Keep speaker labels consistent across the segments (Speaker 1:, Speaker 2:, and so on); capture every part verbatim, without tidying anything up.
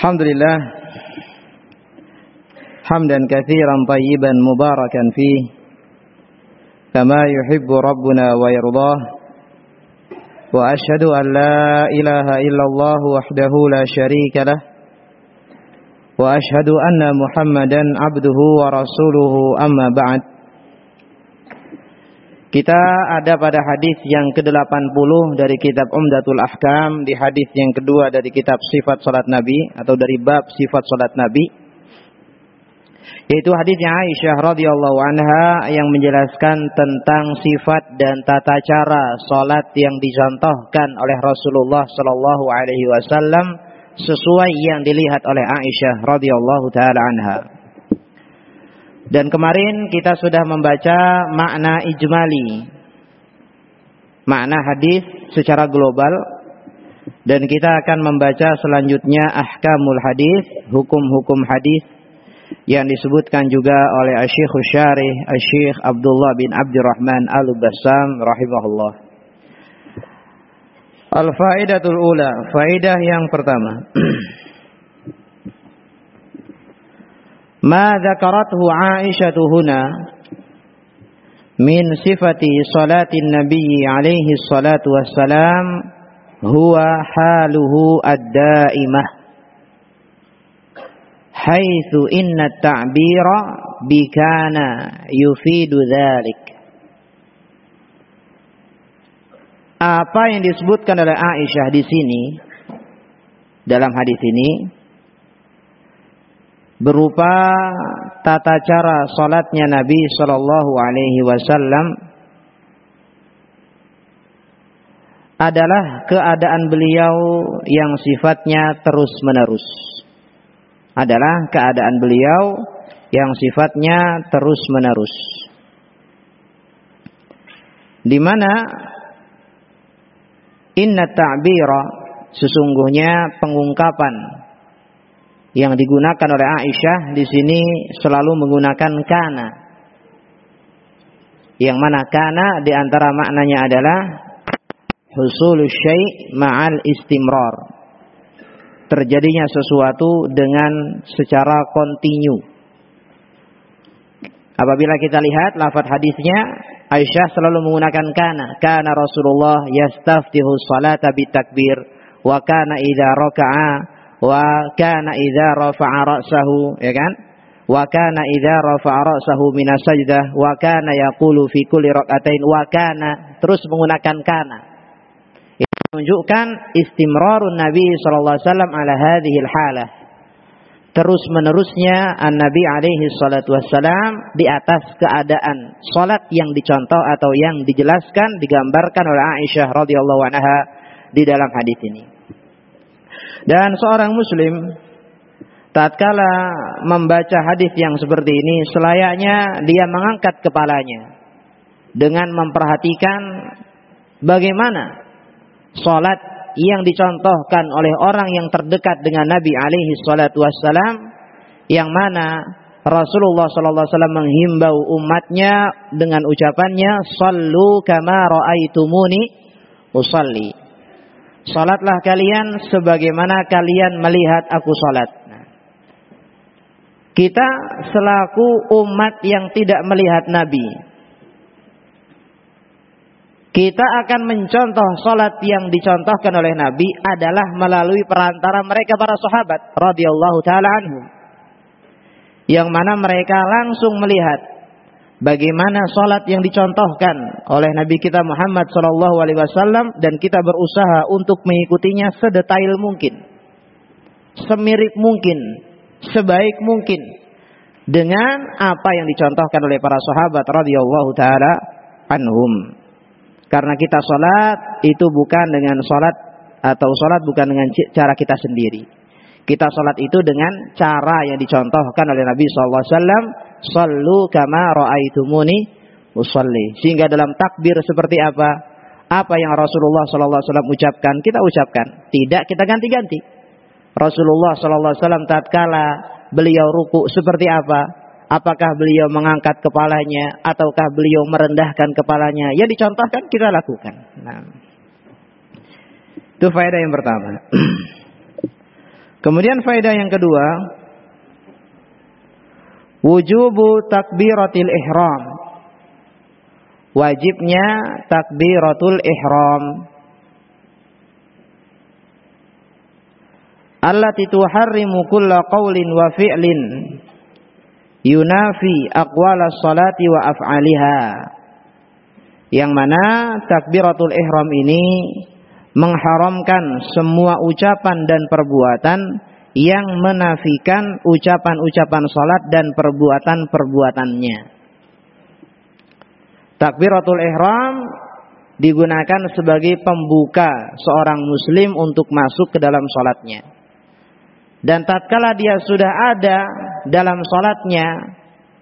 Speaker 1: Alhamdulillah hamdan katsiran tayyiban mubarakan fih kama yuhibbu rabbuna wa yardah wa ashhadu an la ilaha illallah wahdahu la syarika lah wa ashhadu anna Muhammadan abduhu wa rasuluhu amma ba'd. Kita ada pada hadis yang ke delapan puluh dari kitab Umdatul Ahkam, di hadis yang kedua dari kitab Sifat Salat Nabi atau dari bab Sifat Salat Nabi, yaitu hadisnya Aisyah radhiyallahu anha yang menjelaskan tentang sifat dan tata cara salat yang dicontohkan oleh Rasulullah sallallahu alaihi wasallam sesuai yang dilihat oleh Aisyah radhiyallahu taala anha. Dan kemarin kita sudah membaca makna ijmali, makna hadis secara global, dan kita akan membaca selanjutnya ahkamul hadis, hukum-hukum hadis yang disebutkan juga oleh Asy-Syaikh Syarih Asy-Syaikh Abdullah bin Abdurrahman Al-Bassam rahimahullah. Al-faidatul ula, faidah yang pertama. Ma dzakarathu Aisyah huna min sifati salatin Nabi alaihi salatu wassalam huwa haluhu ad-daimah haitsu inna at-ta'bira bikana yufidu dzalik. Apa yang disebutkan oleh Aisyah di sini dalam hadis ini berupa tata cara salatnya Nabi sallallahu alaihi wasallam adalah keadaan beliau yang sifatnya terus-menerus. Adalah keadaan beliau yang sifatnya terus-menerus. Di mana inna ta'bira, sesungguhnya pengungkapan yang digunakan oleh Aisyah di sini selalu menggunakan kana. Yang mana kana di antara maknanya adalah husulus syai' ma'al istimrar. Terjadinya sesuatu dengan secara kontinu. Apabila kita lihat lafaz hadisnya, Aisyah selalu menggunakan kana. Kana Rasulullah yastaftihu salata bitakbir wa kana idza raka'a wa kana idza rafa'a ra'sahu, ya kan? Wa kana idza rafa'a ra'sahu minas sajdah wa kana yaqulu fi kulli rak'atain wa kana, terus menggunakan kana. Ini menunjukkan istimrarun Nabi sallallahu alaihi wasallam ala hadhihi halah. Terus menerusnya an-Nabi alaihi salatu wassalam di atas keadaan salat yang dicontoh atau yang dijelaskan, digambarkan oleh Aisyah radhiyallahu anha di dalam hadis ini. Dan seorang muslim tatkala membaca hadis yang seperti ini, selayaknya dia mengangkat kepalanya dengan memperhatikan bagaimana salat yang dicontohkan oleh orang yang terdekat dengan Nabi alaihi salatu wassalam, yang mana Rasulullah sallallahu alaihi wasallam menghimbau umatnya dengan ucapannya sallu kama raaitumuni usalli. Salatlah kalian sebagaimana kalian melihat aku salat. Nah, kita selaku umat yang tidak melihat Nabi, kita akan mencontoh salat yang dicontohkan oleh Nabi adalah melalui perantara mereka para sahabat radhiyallahu taala anhum, yang mana mereka langsung melihat bagaimana salat yang dicontohkan oleh Nabi kita Muhammad sallallahu alaihi wasallam, dan kita berusaha untuk mengikutinya sedetail mungkin, semirip mungkin, sebaik mungkin dengan apa yang dicontohkan oleh para sahabat radhiyallahu taala anhum. Karena kita salat itu bukan dengan salat atau salat bukan dengan cara kita sendiri. Kita salat itu dengan cara yang dicontohkan oleh Nabi sallallahu alaihi wasallam, sallu kama raaitumuni usalli. Sehingga dalam takbir seperti apa? Apa yang Rasulullah sallallahu alaihi wasallam ucapkan, kita ucapkan. Tidak kita ganti-ganti. Rasulullah sallallahu alaihi wasallam tatkala beliau ruku seperti apa? Apakah beliau mengangkat kepalanya ataukah beliau merendahkan kepalanya? Ya dicontohkan, kita lakukan. Nah, itu faedah yang pertama. Kemudian faedah yang kedua, wujubu takbiratil ihram. Wajibnya takbiratul ihram. Allati tuharrimu kulla qawlin wa fi'lin yunafi aqwala salati wa af'aliha. Yang mana takbiratul ihram ini mengharamkan semua ucapan dan perbuatan yang menafikan ucapan-ucapan salat dan perbuatan-perbuatannya. Takbiratul ihram digunakan sebagai pembuka seorang muslim untuk masuk ke dalam salatnya. Dan tatkala dia sudah ada dalam salatnya,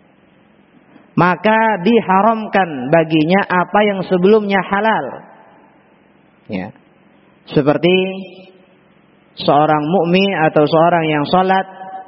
Speaker 1: maka diharamkan baginya apa yang sebelumnya halal. Ya. Seperti seorang mukmin atau seorang yang salat,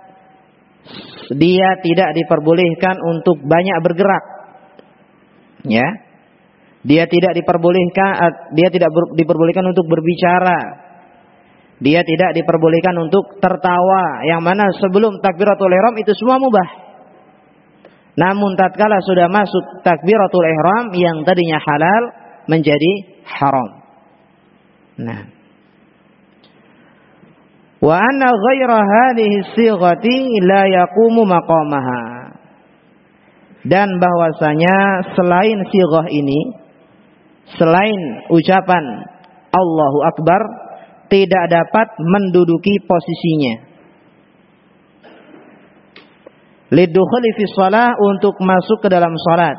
Speaker 1: dia tidak diperbolehkan untuk banyak bergerak. Ya. Dia tidak diperbolehkan dia tidak diperbolehkan untuk berbicara. Dia tidak diperbolehkan untuk tertawa, yang mana sebelum takbiratul ihram itu semua mubah. Namun tatkala sudah masuk takbiratul ihram, yang tadinya halal menjadi haram. Nah, wa anna ghaira hadhihi sighati la yaqumu maqamaha. Dan bahwasanya selain sighah ini, selain ucapan Allahu Akbar, tidak dapat menduduki posisinya. Lidukhuli fi shalah, untuk masuk ke dalam salat.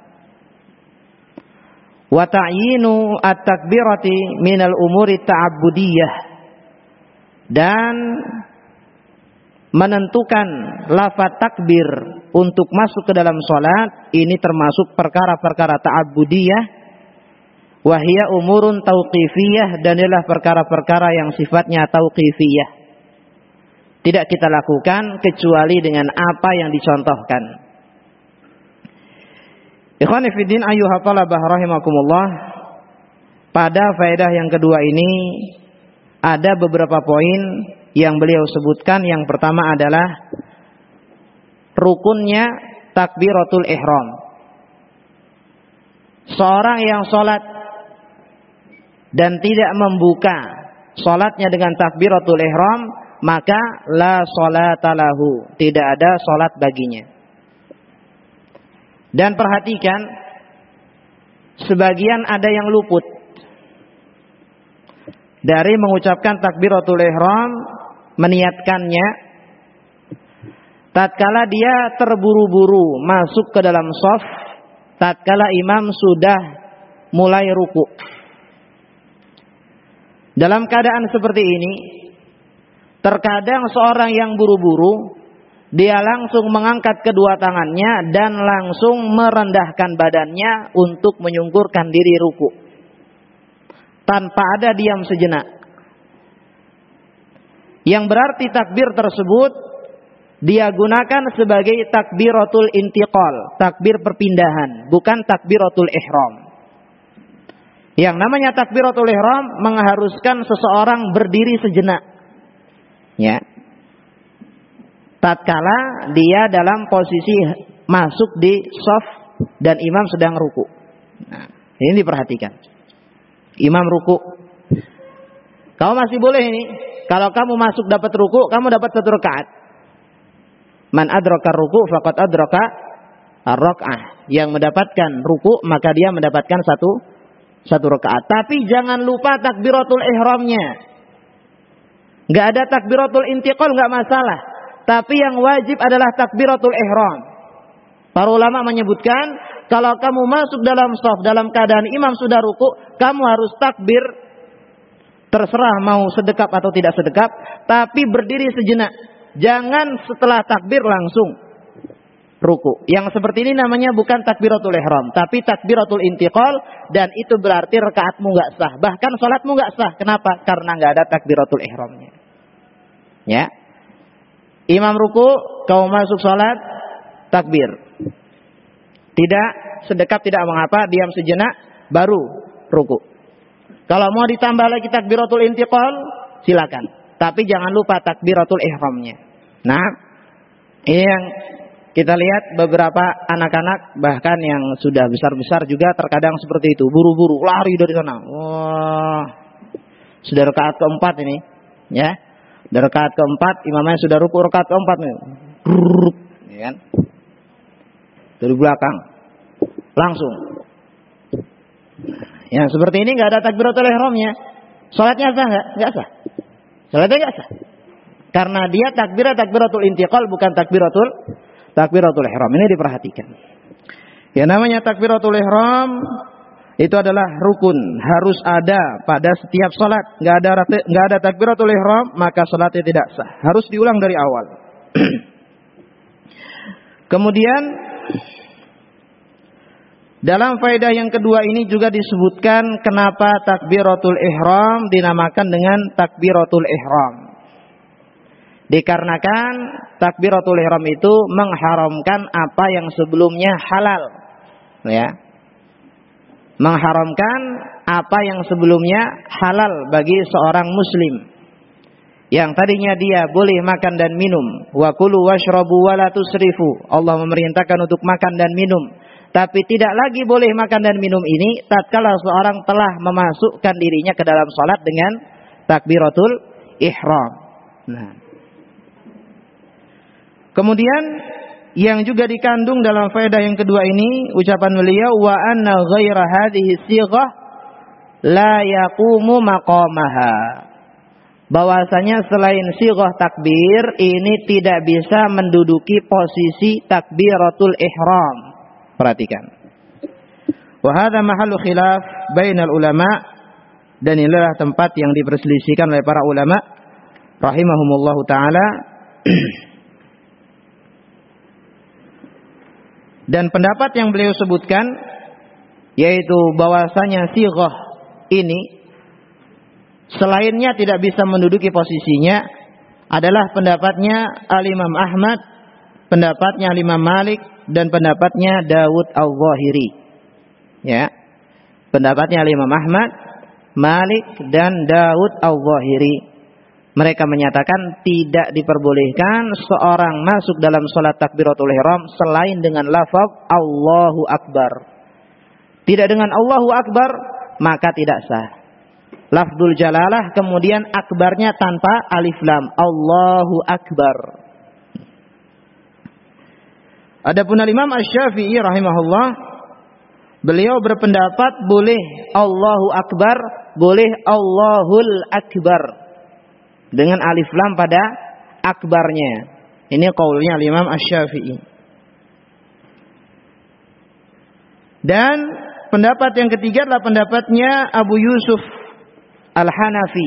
Speaker 1: Wa ta'yinu at-takbirati minal umuri ta'abbudiyah, dan menentukan lafaz takbir untuk masuk ke dalam salat ini termasuk perkara-perkara ta'abbudiyah. Wahia umurun tauqifiyah, dan adalah perkara-perkara yang sifatnya tauqifiyah. Tidak kita lakukan kecuali dengan apa yang dicontohkan. Ikhwani fiddin ayyuha talabah rahimakumullah. Pada faedah yang kedua ini ada beberapa poin yang beliau sebutkan. Yang pertama adalah rukunnya takbiratul ihram. Seorang yang sholat dan tidak membuka sholatnya dengan takbiratul ihram, maka la sholata lahu, tidak ada sholat baginya. Dan perhatikan, sebagian ada yang luput dari mengucapkan takbiratul ihram, meniatkannya tatkala dia terburu-buru masuk ke dalam shaf, tatkala imam sudah mulai ruku. Dalam keadaan seperti ini, terkadang seorang yang buru-buru, dia langsung mengangkat kedua tangannya dan langsung merendahkan badannya untuk menyungkurkan diri ruku, tanpa ada diam sejenak. Yang berarti takbir tersebut dia gunakan sebagai takbiratul intiqal, takbir perpindahan, bukan takbiratul ihram. Yang namanya takbiratul ihram mengharuskan seseorang berdiri sejenak. Ya. Tatkala dia dalam posisi masuk di shaf dan imam sedang ruku. Nah, ini diperhatikan. Imam ruku. Kamu masih boleh ini. Kalau kamu masuk dapat ruku, kamu dapat satu rakaat. Man adraka ruku faqad adraka ar-rak'ah. Yang mendapatkan ruku maka dia mendapatkan satu Satu rakaat. Tapi jangan lupa takbiratul ihramnya. Gak ada takbiratul intiqal, gak masalah. Tapi yang wajib adalah takbiratul ihram. Para ulama menyebutkan, kalau kamu masuk dalam shaf dalam keadaan imam sudah ruku, kamu harus takbir. Terserah mau sedekap atau tidak sedekap, tapi berdiri sejenak. Jangan setelah takbir langsung ruku. Yang seperti ini namanya bukan takbiratul ihram, tapi takbiratul intiqal, dan itu berarti rakaatmu enggak sah. Bahkan salatmu enggak sah. Kenapa? Karena enggak ada takbiratul ihramnya. Ya. Imam ruku, kau masuk salat, takbir. Tidak sedekap tidak mengapa, diam sejenak baru ruku. Kalau mau ditambah lagi takbiratul intiqal, silakan. tapi jangan lupa takbiratul ihramnya. Nah, ini yang kita lihat beberapa anak-anak bahkan yang sudah besar-besar juga terkadang seperti itu, buru-buru lari dari sana. Wah, sudah rakaat keempat ini, ya. Dari rakaat keempat, imamnya sudah ruku rakaat keempat nih. Brrr, ya kan? Dari belakang langsung. Ya, seperti ini nggak ada takbiratul ihramnya. Salatnya sah nggak? Nggak sah. Salatnya nggak sah. Karena dia takbirah takbiratul intiqal bukan takbiratul takbiratul ihram. Ini diperhatikan. Ya, namanya takbiratul ihram itu adalah rukun, harus ada pada setiap salat. Nggak ada nggak ada takbiratul ihram, maka salatnya tidak sah. Harus diulang dari awal. Kemudian dalam faedah yang kedua ini juga disebutkan kenapa takbiratul ihram dinamakan dengan takbiratul ihram. Dikarenakan takbiratul ihram itu mengharamkan apa yang sebelumnya halal. Ya. Mengharamkan apa yang sebelumnya halal bagi seorang muslim. Yang tadinya dia boleh makan dan minum. Wa kulu washrabu wa la tusrifu. Allah memerintahkan untuk makan dan minum. Tapi tidak lagi boleh makan dan minum ini tatkala seorang telah memasukkan dirinya ke dalam salat dengan takbiratul ihram. Nah. Kemudian yang juga dikandung dalam faedah yang kedua ini ucapan beliau wa anna ghaira hadhihi sighah la yaqumu maqamaha. Bahwasanya selain sighah takbir ini tidak bisa menduduki posisi takbiratul ihram. Perhatikan. Wa hadha mahallu khilaf bainal ulama, dan inilah tempat yang diperselisihkan oleh para ulama rahimahumullahu taala. Dan pendapat yang beliau sebutkan yaitu bahwasanya sighah ini selainnya tidak bisa menduduki posisinya adalah pendapatnya Al-Imam Ahmad, pendapatnya Al-Imam Malik, dan pendapatnya Dawud Al-Zahiri. Ya. Pendapatnya Al-Imam Ahmad, Malik, dan Dawud Al-Zahiri. Mereka menyatakan tidak diperbolehkan seorang masuk dalam salat takbiratul ihram selain dengan lafaz Allahu Akbar. Tidak dengan Allahu Akbar maka tidak sah. Lafzul jalalah kemudian akbarnya tanpa alif lam, Allahu Akbar. Adapun Imam Asy-Syafi'i rahimahullah, beliau berpendapat boleh Allahu Akbar, boleh Allahul Akbar dengan alif lam pada akbarnya. Ini qaulnya Imam Asy-Syafi'i. Dan pendapat yang ketiga adalah pendapatnya Abu Yusuf Al-Hanafi.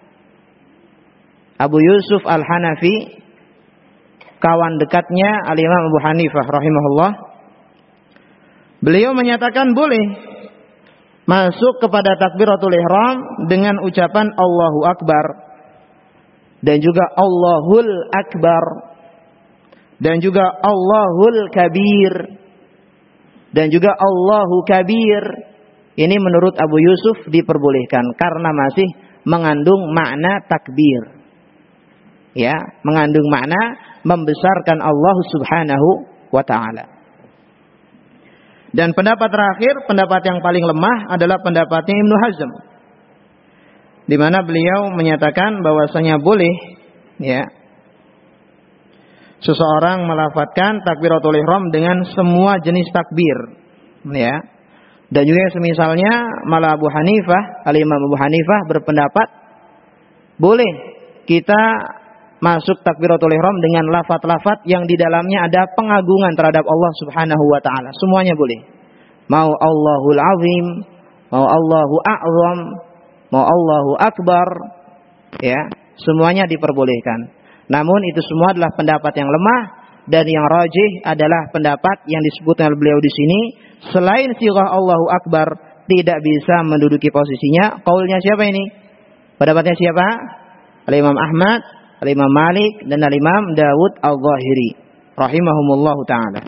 Speaker 1: Abu Yusuf Al-Hanafi, kawan dekatnya Al-Imam Abu Hanifah rahimahullah. Beliau menyatakan boleh masuk kepada takbiratul ihram dengan ucapan Allahu Akbar, dan juga Allahul Akbar, dan juga Allahul Kabir, dan juga Allahu Kabir. Ini menurut Abu Yusuf diperbolehkan karena masih mengandung makna takbir. Ya, mengandung makna membesarkan Allah Subhanahu wa taala. Dan pendapat terakhir, pendapat yang paling lemah adalah pendapatnya Ibnu Hazm, di mana beliau menyatakan bahwasanya boleh ya seseorang melafadzkan takbiratul ihram dengan semua jenis takbir, ya. Dan juga semisalnya malah Abu Hanifah, Al-Imam Abu Hanifah berpendapat boleh kita masuk takbiratul ihram dengan lafaz-lafaz yang di dalamnya ada pengagungan terhadap Allah Subhanahu wa taala. Semuanya boleh. Mau Allahul Azim, mau Allahu A'zam, mau Allahu Akbar, ya, semuanya diperbolehkan. Namun itu semua adalah pendapat yang lemah, dan yang rajih adalah pendapat yang disebutkan oleh beliau di sini, selain sighah Allahu Akbar tidak bisa menduduki posisinya. Qaulnya siapa ini? Pendapatnya siapa? Al-Imam Ahmad, Al-Imam Malik, dan Al-Imam Dawud Al-Zahiri rahimahumullahu taala.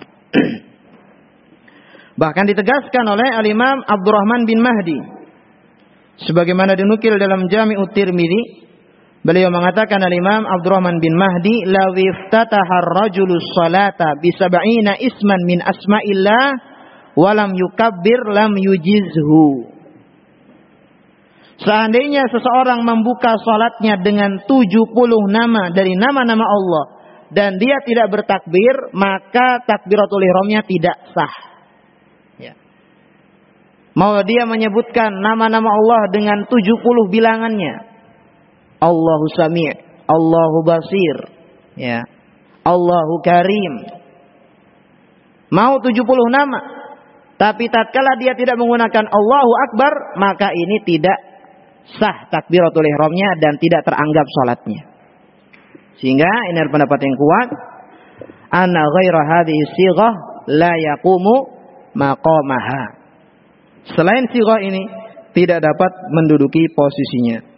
Speaker 1: Bahkan ditegaskan oleh Al-Imam Abdurrahman bin Mahdi sebagaimana dinukil dalam Jami'ut Tirmidzi Beliau mengatakan al-Imam Abdurrahman bin Mahdi, "Law iftataha ar-rajulu sholata bi sab'ina isman min asma'illah wa lam yukabbir lam yujizhu." Seandainya seseorang membuka salatnya dengan tujuh puluh nama dari nama-nama Allah dan dia tidak bertakbir, maka takbiratul ihramnya tidak sah. Ya. Mau dia menyebutkan nama-nama Allah dengan tujuh puluh bilangannya. Allahu Sami', Allahu Basir, ya. Allahu Karim. Mau tujuh puluh nama. Tapi tatkala dia tidak menggunakan Allahu Akbar, maka ini tidak sah takbiratul ihramnya dan tidak teranggap salatnya. Sehingga ini adalah pendapat yang kuat, anna ghaira hadhihi sighah la yaqumu maqamaha. Selain sighah ini tidak dapat menduduki posisinya.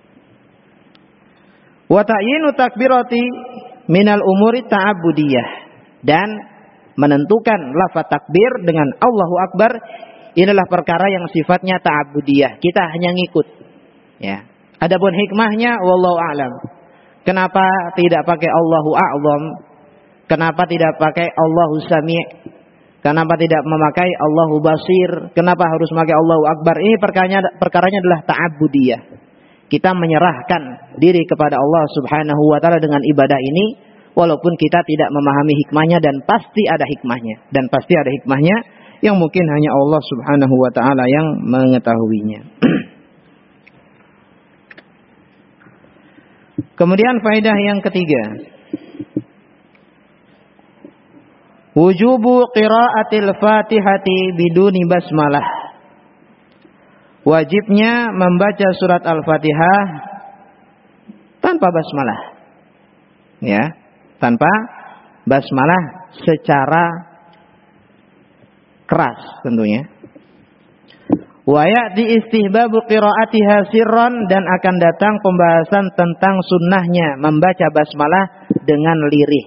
Speaker 1: Wa ta'yinu takbirati minal umuri ta'abbudiyah, dan menentukan lafaz takbir dengan Allahu Akbar inilah perkara yang sifatnya ta'abbudiyah. Kita hanya ngikut. Ya. Adapun hikmahnya wallahu a'lam. Kenapa tidak pakai Allahu A'zam? Kenapa tidak pakai Allahu Sami'? Kenapa tidak memakai Allahu Basir? Kenapa harus memakai Allahu Akbar? Ini perkaranya perkaranya adalah ta'abbudiyah. Kita menyerahkan diri kepada Allah Subhanahu wa taala dengan ibadah ini, walaupun kita tidak memahami hikmahnya, dan pasti ada hikmahnya. Dan pasti ada hikmahnya yang mungkin hanya Allah Subhanahu wa taala yang mengetahuinya. Kemudian faedah yang ketiga, wujubu qiraatil Fatihati biduni basmalah. Wajibnya membaca surat Al-Fatihah tanpa basmalah. Ya, tanpa basmalah secara keras tentunya. Wa ya'ti istihbabu qiraatiha sirran, dan akan datang pembahasan tentang sunnahnya membaca basmalah dengan lirih.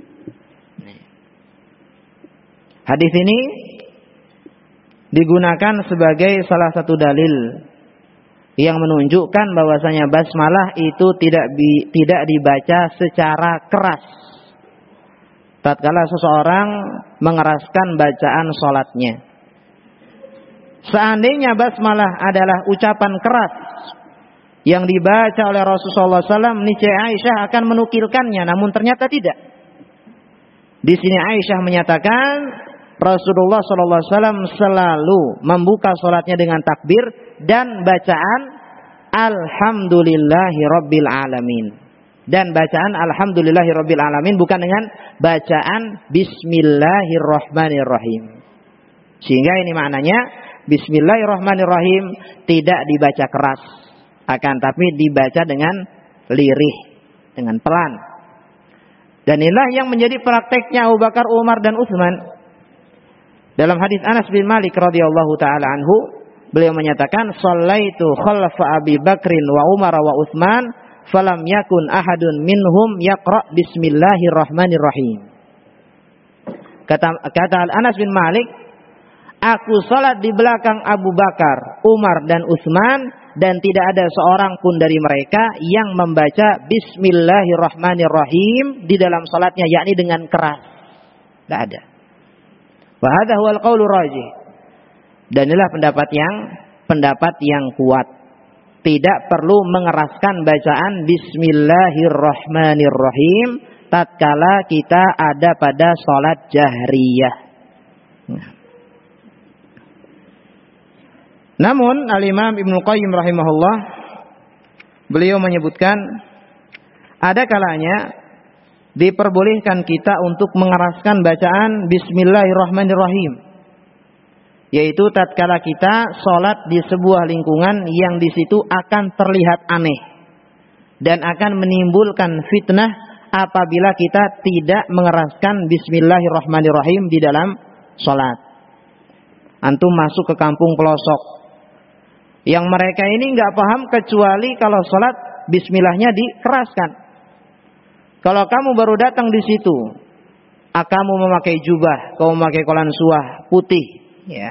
Speaker 1: Hadis ini digunakan sebagai salah satu dalil yang menunjukkan bahwasanya basmalah itu tidak bi, tidak dibaca secara keras tatkala seseorang mengeraskan bacaan salatnya. Seandainya basmalah adalah ucapan keras yang dibaca oleh Rasulullah sallallahu alaihi wasallam, niscaya Aisyah akan menukilkannya, namun ternyata tidak. Di sini Aisyah menyatakan Rasulullah sallallahu alaihi wasallam selalu membuka salatnya dengan takbir dan bacaan Alhamdulillahi Rabbil Alamin. Dan bacaan Alhamdulillahi Rabbil Alamin bukan dengan bacaan Bismillahirrahmanirrahim. Sehingga ini maknanya Bismillahirrahmanirrahim tidak dibaca keras, akan tapi dibaca dengan lirih, dengan pelan. Dan inilah yang menjadi prakteknya Abu Bakar, Umar dan Utsman. Dalam hadis Anas bin Malik radhiyallahu taala anhu, beliau menyatakan, "Shallaitu khalfa Abi Bakrin wa Umar wa Utsman, falam yakun ahadun minhum yaqra bismillahirrahmanirrahim." Kata kata Anas bin Malik, "Aku salat di belakang Abu Bakar, Umar dan Utsman, dan tidak ada seorang pun dari mereka yang membaca bismillahirrahmanirrahim di dalam salatnya, yakni dengan keras." Tidak ada. Wa hadha huwal qaulur rajih. Dan inilah pendapat yang pendapat yang kuat. Tidak perlu mengeraskan bacaan Bismillahirrahmanirrahim tatkala kita ada pada salat jahriyah. Nah. Namun Al-Imam Ibnu Qayyim rahimahullah, beliau menyebutkan ada kalanya diperbolehkan kita untuk mengeraskan bacaan Bismillahirrahmanirrahim, yaitu tatkala kita sholat di sebuah lingkungan yang di situ akan terlihat aneh dan akan menimbulkan fitnah apabila kita tidak mengeraskan Bismillahirrahmanirrahim di dalam sholat. Antum masuk ke kampung pelosok yang mereka ini nggak paham kecuali kalau sholat Bismillahnya dikeraskan. Kalau kamu baru datang di situ, kamu memakai jubah, kamu memakai kolansuah putih, ya,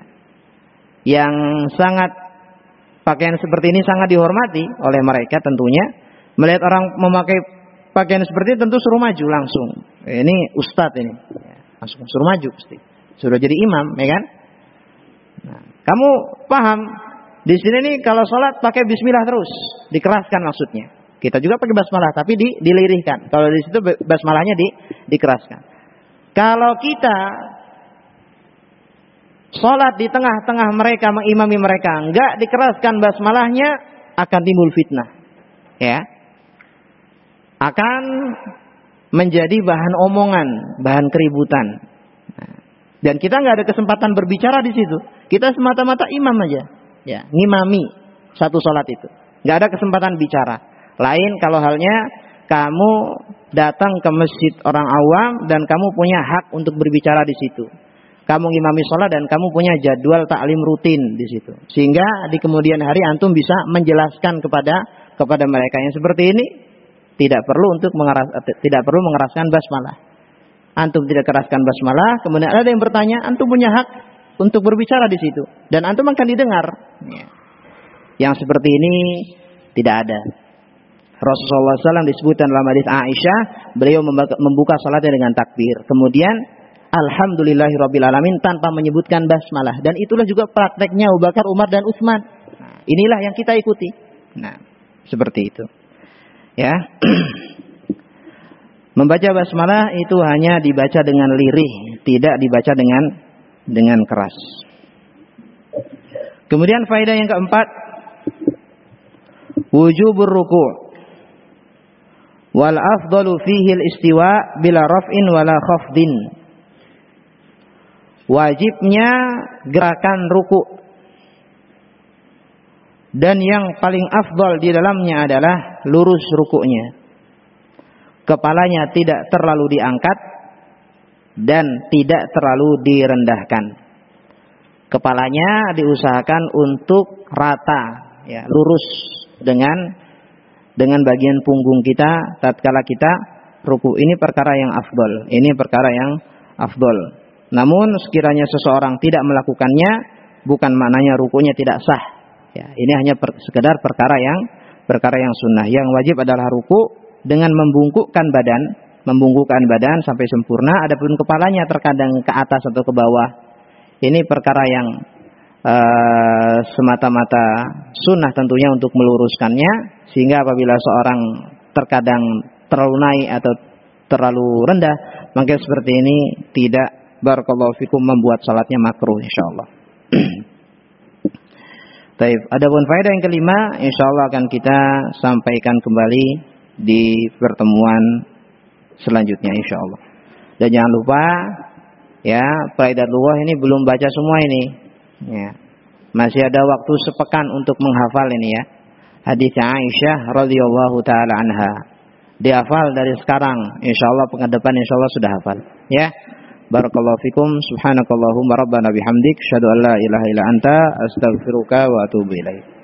Speaker 1: yang sangat pakaian seperti ini sangat dihormati oleh mereka tentunya. Melihat orang memakai pakaian seperti itu tentu suruh maju langsung. Ini ustadz ini. Ya, langsung suruh maju pasti. Suruh jadi imam, ya kan? Nah, kamu paham? Di sini nih kalau sholat pakai bismillah terus, dikeraskan maksudnya. Kita juga pakai basmalah, tapi di, dilirihkan. Kalau di situ basmalahnya di, dikeraskan. Kalau kita sholat di tengah-tengah mereka, mengimami mereka, enggak dikeraskan basmalahnya, akan timbul fitnah. Ya, akan menjadi bahan omongan, bahan keributan. Nah, dan kita nggak ada kesempatan berbicara di situ. Kita semata-mata imam aja, ya, ngimami satu sholat itu. Nggak ada kesempatan bicara. Lain kalau halnya kamu datang ke masjid orang awam dan kamu punya hak untuk berbicara di situ. Kamu ngimami sholat dan kamu punya jadwal taklim rutin di situ. Sehingga di kemudian hari antum bisa menjelaskan kepada kepada mereka yang seperti ini. Tidak perlu untuk mengeras, tidak perlu mengeraskan basmalah. Antum tidak keraskan basmalah, kemudian ada yang bertanya, antum punya hak untuk berbicara di situ dan antum akan didengar. Ya. Yang seperti ini tidak ada. Rasulullah shallallahu alaihi wasallam disebutkan dalam hadis Aisyah, beliau membuka salatnya dengan takbir. Kemudian alhamdulillahirabbil alamin tanpa menyebutkan basmalah, dan itulah juga prakteknya Abu Bakar, Umar dan Utsman. Nah, inilah yang kita ikuti. Nah, seperti itu. Ya. Membaca basmalah itu hanya dibaca dengan lirih, tidak dibaca dengan dengan keras. Kemudian faedah yang keempat, wujubur ruku'. Wal afdalu fihi al-istiwa bila raf'in wala khafdin. Wajibnya gerakan ruku'. Dan yang paling afdal di dalamnya adalah lurus ruku'nya. Kepalanya tidak terlalu diangkat dan tidak terlalu direndahkan. Kepalanya diusahakan untuk rata, ya, lurus dengan dengan bagian punggung kita tatkala kita ruku'. Ini perkara yang afdal. Ini perkara yang afdal. Namun sekiranya seseorang tidak melakukannya, bukan maknanya ruku'nya tidak sah. Ya, ini hanya per, sekedar perkara yang perkara yang sunnah. Yang wajib adalah ruku' dengan membungkukkan badan, membungkukkan badan sampai sempurna. Adapun kepalanya terkadang ke atas atau ke bawah. Ini perkara yang uh, semata-mata sunnah tentunya untuk meluruskannya, sehingga apabila seorang terkadang terlalu naik atau terlalu rendah, maka seperti ini tidak, barakallahu fikum, membuat salatnya makruh insyaallah. Baik, adapun faedah yang kelima insyaallah akan kita sampaikan kembali di pertemuan selanjutnya insyaallah. Dan jangan lupa ya, Faidatullah ini belum baca semua ini. Ya. Masih ada waktu sepekan untuk menghafal ini ya. Hadis Aisyah radhiyallahu taala anha. Dihafal dari sekarang, insyaallah pekan depan insyaallah sudah hafal. Ya. Barakallahu fikum, subhanakallahumma rabbana bihamdik, asyhadu an la ilaha illa anta, astaghfiruka wa atubu ilaik.